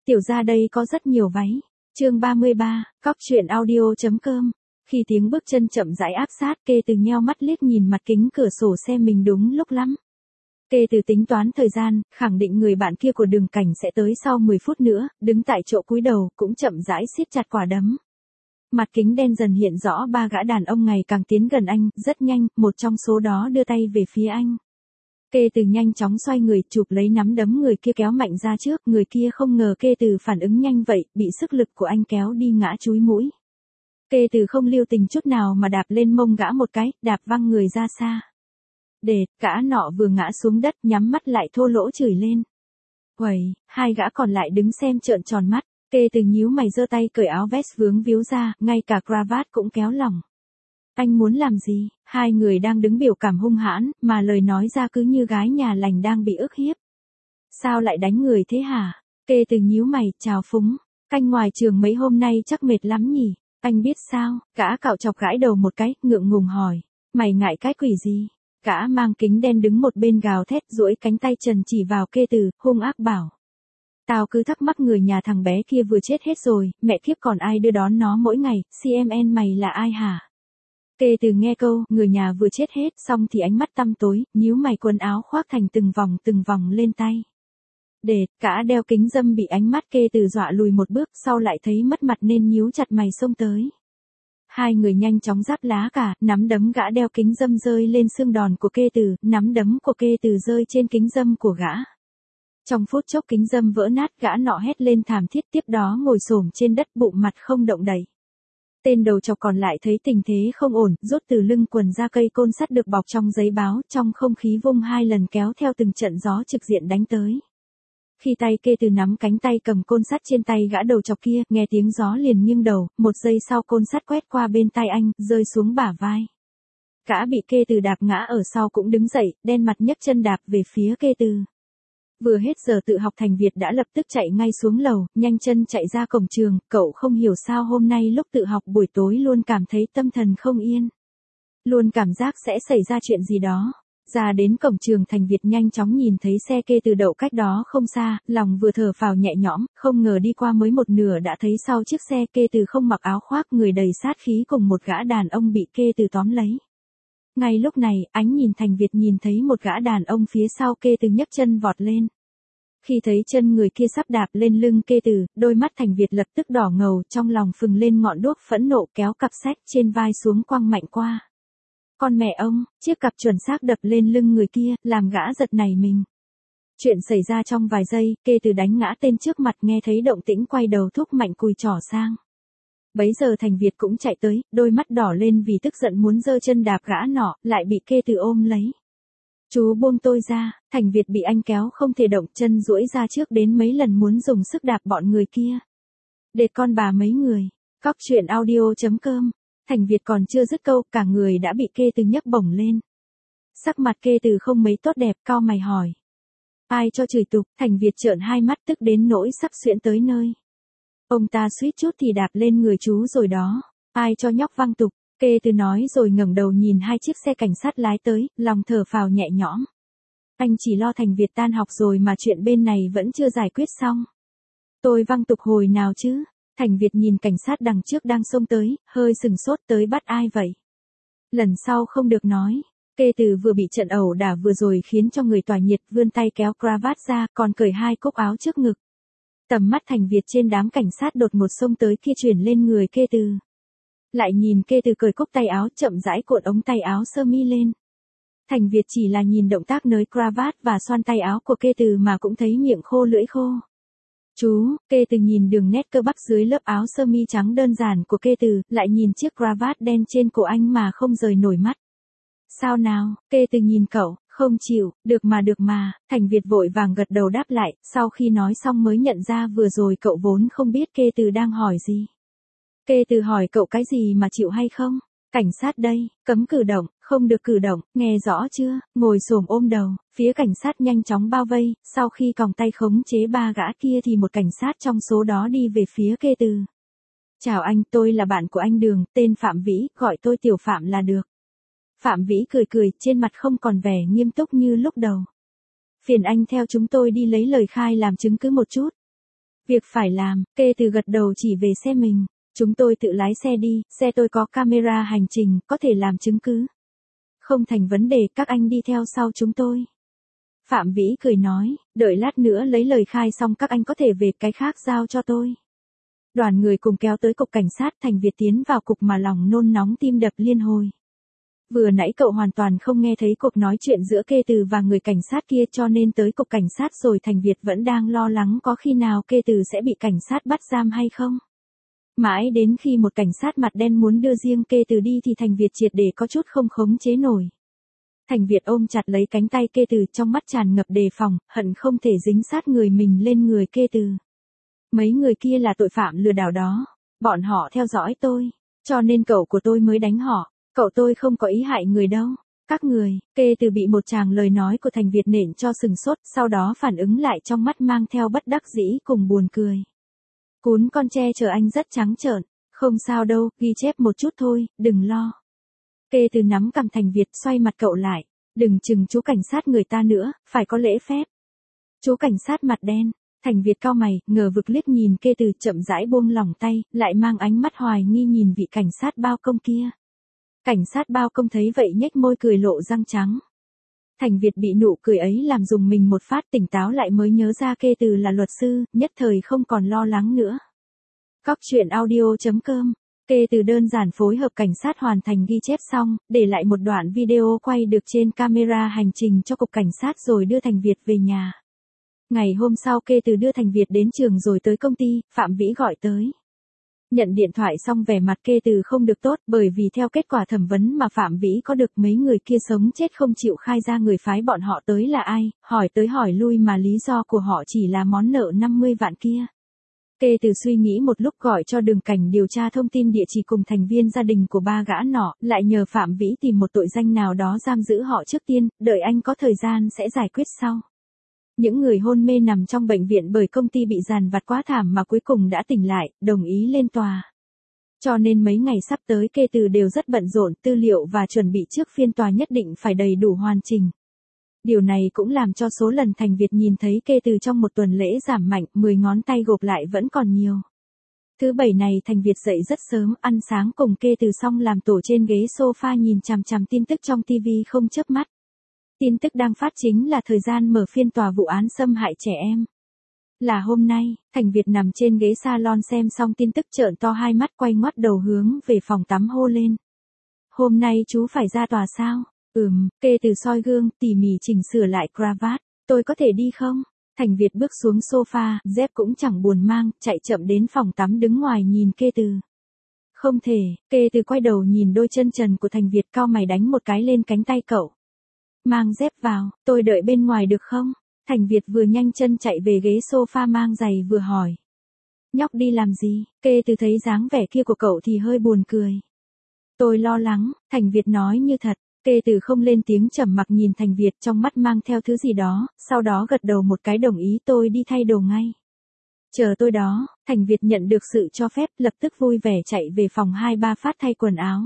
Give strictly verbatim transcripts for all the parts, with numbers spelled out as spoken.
Tiểu ra đây có rất nhiều váy. Chương ba mươi ba, cóc truyện audio.com. Khi tiếng bước chân chậm rãi áp sát, Kê Từ nheo mắt liếc nhìn mặt kính cửa sổ xe mình đúng lúc lắm. Kê Từ tính toán thời gian, khẳng định người bạn kia của Đường Cảnh sẽ tới sau mười phút nữa, đứng tại chỗ cúi đầu, cũng chậm rãi siết chặt quả đấm. Mặt kính đen dần hiện rõ ba gã đàn ông ngày càng tiến gần anh, rất nhanh, một trong số đó đưa tay về phía anh. Kê Từ nhanh chóng xoay người, chụp lấy nắm đấm người kia kéo mạnh ra trước, người kia không ngờ Kê Từ phản ứng nhanh vậy, bị sức lực của anh kéo đi ngã chúi mũi. Kê Từ không lưu tình chút nào mà đạp lên mông gã một cái, đạp văng người ra xa. Để, gã nọ vừa ngã xuống đất, nhắm mắt lại thô lỗ chửi lên. Uầy, hai gã còn lại đứng xem trợn tròn mắt. Kê Từ nhíu mày giơ tay cởi áo vest vướng víu ra, ngay cả cravat cũng kéo lỏng. Anh muốn làm gì? Hai người đang đứng biểu cảm hung hãn, mà lời nói ra cứ như gái nhà lành đang bị ức hiếp. Sao lại đánh người thế hả? Kê Từ nhíu mày, chào phúng. Canh ngoài trường mấy hôm nay chắc mệt lắm nhỉ? Anh biết sao? Gã cạo chọc gãi đầu một cái, ngượng ngùng hỏi. Mày ngại cái quỷ gì? Gã mang kính đen đứng một bên gào thét, duỗi cánh tay trần chỉ vào Kê Từ, hung ác bảo. Tao cứ thắc mắc người nhà thằng bé kia vừa chết hết rồi, mẹ kiếp còn ai đưa đón nó mỗi ngày, xê em en mày là ai hả? Kê Từ nghe câu, người nhà vừa chết hết, xong thì ánh mắt tăm tối, nhíu mày quần áo khoác thành từng vòng từng vòng lên tay. Để, cả đeo kính dâm bị ánh mắt Kê Từ dọa lùi một bước, sau lại thấy mất mặt nên nhíu chặt mày xông tới. Hai người nhanh chóng giáp lá cả, nắm đấm gã đeo kính dâm rơi lên xương đòn của Kê Từ, nắm đấm của Kê Từ rơi trên kính dâm của gã. Trong phút chốc kính dâm vỡ nát, gã nọ hét lên thảm thiết, tiếp đó ngồi xổm trên đất bụng mặt không động đậy. Tên đầu chọc còn lại thấy tình thế không ổn, rút từ lưng quần ra cây côn sắt được bọc trong giấy báo, trong không khí vung hai lần kéo theo từng trận gió trực diện đánh tới. Khi tay Kê Từ nắm cánh tay cầm côn sắt trên tay gã đầu chọc kia, nghe tiếng gió liền nghiêng đầu, một giây sau côn sắt quét qua bên tay anh, rơi xuống bả vai. Gã bị Kê Từ đạp ngã ở sau cũng đứng dậy, đen mặt nhấc chân đạp về phía Kê Từ. Vừa hết giờ tự học Thành Việt đã lập tức chạy ngay xuống lầu, nhanh chân chạy ra cổng trường, cậu không hiểu sao hôm nay lúc tự học buổi tối luôn cảm thấy tâm thần không yên. Luôn cảm giác sẽ xảy ra chuyện gì đó. Ra đến cổng trường Thành Việt nhanh chóng nhìn thấy xe Kê Từ đậu cách đó không xa, lòng vừa thở phào nhẹ nhõm, không ngờ đi qua mới một nửa đã thấy sau chiếc xe Kê Từ không mặc áo khoác, người đầy sát khí cùng một gã đàn ông bị Kê Từ tóm lấy. Ngay lúc này, ánh nhìn Thành Việt nhìn thấy một gã đàn ông phía sau Kê Từ nhấc chân vọt lên. Khi thấy chân người kia sắp đạp lên lưng Kê Từ, đôi mắt Thành Việt lập tức đỏ ngầu, trong lòng phừng lên ngọn đuốc phẫn nộ, kéo cặp sách trên vai xuống quăng mạnh qua. Con mẹ ông, chiếc cặp chuẩn xác đập lên lưng người kia, làm gã giật nảy mình. Chuyện xảy ra trong vài giây, Kê Từ đánh ngã tên trước mặt, nghe thấy động tĩnh quay đầu thúc mạnh cùi trỏ sang. Bấy giờ Thành Việt cũng chạy tới, đôi mắt đỏ lên vì tức giận muốn giơ chân đạp gã nọ, lại bị Kê Từ ôm lấy. Chú buông tôi ra. Thành Việt bị anh kéo không thể động, chân duỗi ra trước đến mấy lần muốn dùng sức đạp bọn người kia. Đệt con bà mấy người. Cóc truyện audio.com. Thành Việt còn chưa dứt câu, cả người đã bị Kê Từ nhấc bổng lên. Sắc mặt Kê Từ không mấy tốt đẹp, cau mày hỏi. Ai cho chửi tục? Thành Việt trợn hai mắt tức đến nỗi sắp xuyễn tới nơi. Ông ta suýt chút thì đạp lên người chú rồi đó. Ai cho nhóc văng tục? Kê Từ nói rồi ngẩng đầu nhìn hai chiếc xe cảnh sát lái tới, lòng thở phào nhẹ nhõm. Anh chỉ lo Thành Việt tan học rồi mà chuyện bên này vẫn chưa giải quyết xong. Tôi văng tục hồi nào chứ? Thành Việt nhìn cảnh sát đằng trước đang xông tới, hơi sừng sốt, tới bắt ai vậy? Lần sau không được nói. Kê Từ vừa bị trận ẩu đả vừa rồi khiến cho người tỏa nhiệt, vươn tay kéo cravat ra, còn cởi hai cúc áo trước ngực. Tầm mắt Thành Việt trên đám cảnh sát đột ngột xông tới kia chuyển lên người Kê Từ. Lại nhìn Kê Từ cởi cúc tay áo, chậm rãi cuộn ống tay áo sơ mi lên. Thành Việt chỉ là nhìn động tác nới cravat và xoăn tay áo của Kê Từ mà cũng thấy miệng khô lưỡi khô. Chú, Kê Từ nhìn đường nét cơ bắp dưới lớp áo sơ mi trắng đơn giản của Kê Từ, lại nhìn chiếc cravat đen trên cổ anh mà không rời nổi mắt. Sao nào? Kê Từ nhìn cậu, không chịu, được mà được mà. Thành Việt vội vàng gật đầu đáp lại, sau khi nói xong mới nhận ra vừa rồi cậu vốn không biết Kê Từ đang hỏi gì. Kê Từ hỏi cậu cái gì mà chịu hay không? Cảnh sát đây, cấm cử động, không được cử động, nghe rõ chưa? Ngồi xổm ôm đầu, phía cảnh sát nhanh chóng bao vây, sau khi còng tay khống chế ba gã kia thì một cảnh sát trong số đó đi về phía Kê Từ. Chào anh, tôi là bạn của anh Đường, tên Phạm Vĩ, gọi tôi Tiểu Phạm là được. Phạm Vĩ cười cười, trên mặt không còn vẻ nghiêm túc như lúc đầu. Phiền anh theo chúng tôi đi lấy lời khai làm chứng cứ một chút. Việc phải làm, Kê Từ gật đầu chỉ về xe mình. Chúng tôi tự lái xe đi, xe tôi có camera hành trình, có thể làm chứng cứ. Không thành vấn đề, các anh đi theo sau chúng tôi. Phạm Vĩ cười nói, đợi lát nữa lấy lời khai xong các anh có thể về, cái khác giao cho tôi. Đoàn người cùng kéo tới cục cảnh sát. Thành Việt tiến vào cục mà lòng nôn nóng tim đập liên hồi. Vừa nãy cậu hoàn toàn không nghe thấy cuộc nói chuyện giữa Kê Từ và người cảnh sát kia, cho nên tới cục cảnh sát rồi Thành Việt vẫn đang lo lắng có khi nào Kê Từ sẽ bị cảnh sát bắt giam hay không. Mãi đến khi một cảnh sát mặt đen muốn đưa riêng Kê Từ đi thì Thành Việt triệt để có chút không khống chế nổi. Thành Việt ôm chặt lấy cánh tay Kê Từ, trong mắt tràn ngập đề phòng, hận không thể dính sát người mình lên người Kê Từ. Mấy người kia là tội phạm lừa đảo đó. Bọn họ theo dõi tôi. Cho nên cậu của tôi mới đánh họ. Cậu tôi không có ý hại người đâu. Các người, Kê Từ bị một tràng lời nói của Thành Việt nện cho sừng sốt, sau đó phản ứng lại, trong mắt mang theo bất đắc dĩ cùng buồn cười. Cún con tre chờ anh rất trắng trợn. Không sao đâu, ghi chép một chút thôi, đừng lo. Kê Từ nắm cằm Thành Việt, xoay mặt cậu lại. Đừng chừng chú cảnh sát người ta nữa, phải có lễ phép. Chú cảnh sát mặt đen. Thành Việt cau mày, ngờ vực liếc nhìn Kê Từ, chậm rãi buông lỏng tay, lại mang ánh mắt hoài nghi nhìn vị cảnh sát bao công kia. Cảnh sát bao công thấy vậy nhếch môi cười lộ răng trắng. Thành Việt bị nụ cười ấy làm dùng mình một phát, tỉnh táo lại mới nhớ ra Kê Từ là luật sư, nhất thời không còn lo lắng nữa. Cóc truyện audio chấm com. Kê Từ đơn giản phối hợp cảnh sát hoàn thành ghi chép xong, để lại một đoạn video quay được trên camera hành trình cho cục cảnh sát rồi đưa Thành Việt về nhà. Ngày hôm sau Kê Từ đưa Thành Việt đến trường rồi tới công ty. Phạm Vĩ gọi tới. Nhận điện thoại xong vẻ mặt Kê Từ không được tốt, bởi vì theo kết quả thẩm vấn mà Phạm Vĩ có được, mấy người kia sống chết không chịu khai ra người phái bọn họ tới là ai, hỏi tới hỏi lui mà lý do của họ chỉ là món nợ năm mươi vạn kia. Kê Từ suy nghĩ một lúc gọi cho Đường Cảnh điều tra thông tin địa chỉ cùng thành viên gia đình của ba gã nọ, lại nhờ Phạm Vĩ tìm một tội danh nào đó giam giữ họ trước tiên, đợi anh có thời gian sẽ giải quyết sau. Những người hôn mê nằm trong bệnh viện bởi công ty bị dàn vặt quá thảm mà cuối cùng đã tỉnh lại, đồng ý lên tòa. Cho nên mấy ngày sắp tới Kê Từ đều rất bận rộn, tư liệu và chuẩn bị trước phiên tòa nhất định phải đầy đủ hoàn chỉnh. Điều này cũng làm cho số lần Thành Việt nhìn thấy Kê Từ trong một tuần lễ giảm mạnh, mười ngón tay gộp lại vẫn còn nhiều. Thứ bảy này Thành Việt dậy rất sớm, ăn sáng cùng Kê Từ xong làm tổ trên ghế sofa nhìn chằm chằm tin tức trong tivi không chớp mắt. Tin tức đang phát chính là thời gian mở phiên tòa vụ án xâm hại trẻ em. Là hôm nay, Thành Việt nằm trên ghế salon xem xong tin tức trợn to hai mắt, quay ngoắt đầu hướng về phòng tắm hô lên. Hôm nay chú phải ra tòa sao? Ừm, Kê Từ soi gương, tỉ mỉ chỉnh sửa lại cravat. Tôi có thể đi không? Thành Việt bước xuống sofa, dép cũng chẳng buồn mang, chạy chậm đến phòng tắm đứng ngoài nhìn Kê Từ. Không thể, Kê Từ quay đầu nhìn đôi chân trần của Thành Việt, cau mày đánh một cái lên cánh tay cậu. Mang dép vào, tôi đợi bên ngoài được không? Thành Việt vừa nhanh chân chạy về ghế sofa mang giày vừa hỏi. Nhóc đi làm gì? Kê Từ thấy dáng vẻ kia của cậu thì hơi buồn cười. Tôi lo lắng, Thành Việt nói như thật. Kê Từ không lên tiếng, trầm mặc nhìn Thành Việt, trong mắt mang theo thứ gì đó, sau đó gật đầu một cái đồng ý. Tôi đi thay đồ ngay. Chờ tôi đó. Thành Việt nhận được sự cho phép, lập tức vui vẻ chạy về phòng hai ba phát thay quần áo.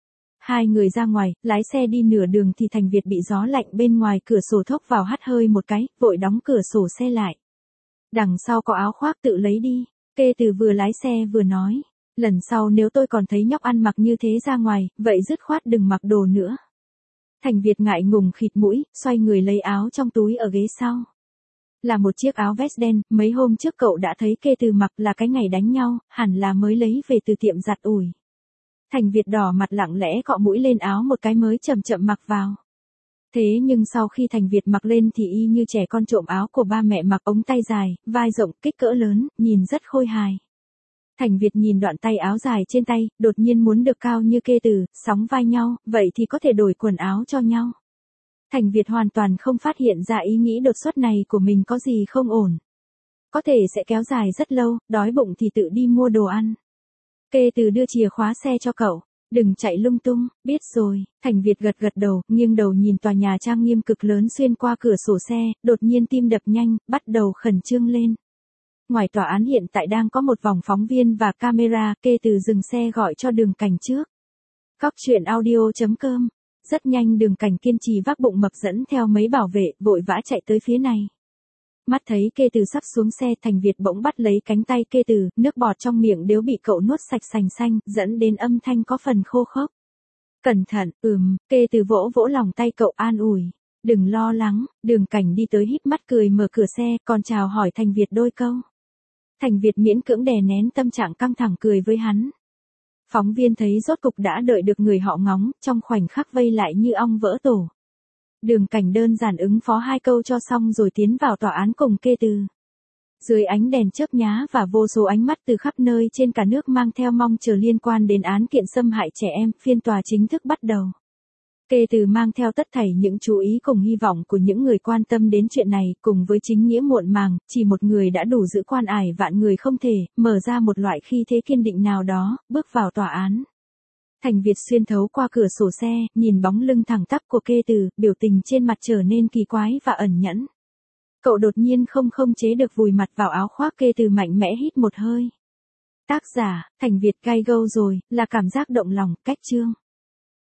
Hai người ra ngoài, lái xe đi nửa đường thì Thành Việt bị gió lạnh bên ngoài cửa sổ thốc vào, hắt hơi một cái, vội đóng cửa sổ xe lại. Đằng sau có áo khoác tự lấy đi. Kê Từ vừa lái xe vừa nói. Lần sau nếu tôi còn thấy nhóc ăn mặc như thế ra ngoài, vậy dứt khoát đừng mặc đồ nữa. Thành Việt ngại ngùng khịt mũi, xoay người lấy áo trong túi ở ghế sau. Là một chiếc áo vest đen, mấy hôm trước cậu đã thấy Kê Từ mặc, là cái ngày đánh nhau, hẳn là mới lấy về từ tiệm giặt ủi. Thành Việt đỏ mặt lặng lẽ cọ mũi lên áo một cái mới chậm chậm mặc vào. Thế nhưng sau khi Thành Việt mặc lên thì y như trẻ con trộm áo của ba mẹ mặc, ống tay dài, vai rộng, kích cỡ lớn, nhìn rất khôi hài. Thành Việt nhìn đoạn tay áo dài trên tay, đột nhiên muốn được cao như Kê Từ, sóng vai nhau, vậy thì có thể đổi quần áo cho nhau. Thành Việt hoàn toàn không phát hiện ra ý nghĩ đột xuất này của mình có gì không ổn. Có thể sẽ kéo dài rất lâu, đói bụng thì tự đi mua đồ ăn. Kê Từ đưa chìa khóa xe cho cậu. Đừng chạy lung tung, biết rồi. Thành Việt gật gật đầu, nghiêng đầu nhìn tòa nhà trang nghiêm cực lớn xuyên qua cửa sổ xe, đột nhiên tim đập nhanh, bắt đầu khẩn trương lên. Ngoài tòa án hiện tại đang có một vòng phóng viên và camera. Kê Từ dừng xe gọi cho Đường Cảnh trước. Cóc truyện audio chấm com. Rất nhanh Đường Cảnh kiên trì vác bụng mập dẫn theo mấy bảo vệ, vội vã chạy tới phía này. Mắt thấy Kê Từ sắp xuống xe, Thành Việt bỗng bắt lấy cánh tay Kê Từ, nước bọt trong miệng đều bị cậu nuốt sạch sành xanh, dẫn đến âm thanh có phần khô khốc. Cẩn thận, ừm, Kê Từ vỗ vỗ lòng tay cậu an ủi. Đừng lo lắng. Đường Cảnh đi tới híp mắt cười mở cửa xe, còn chào hỏi Thành Việt đôi câu. Thành Việt miễn cưỡng đè nén tâm trạng căng thẳng cười với hắn. Phóng viên thấy rốt cục đã đợi được người họ ngóng, trong khoảnh khắc vây lại như ong vỡ tổ. Đường Cảnh đơn giản ứng phó hai câu cho xong rồi tiến vào tòa án cùng Kê Từ. Dưới ánh đèn chớp nhá và vô số ánh mắt từ khắp nơi trên cả nước mang theo mong chờ liên quan đến án kiện xâm hại trẻ em, phiên tòa chính thức bắt đầu. Kê Từ mang theo tất thảy những chú ý cùng hy vọng của những người quan tâm đến chuyện này, cùng với chính nghĩa muộn màng, chỉ một người đã đủ giữ quan ải vạn người không thể, mở ra một loại khí thế kiên định nào đó, bước vào tòa án. Thành Việt xuyên thấu qua cửa sổ xe, nhìn bóng lưng thẳng tắp của Kê Từ, biểu tình trên mặt trở nên kỳ quái và ẩn nhẫn. Cậu đột nhiên không không chế được vùi mặt vào áo khoác Kê Từ mạnh mẽ hít một hơi. Tác giả, Thành Việt. Gai gâu rồi, là cảm giác động lòng, cách chương.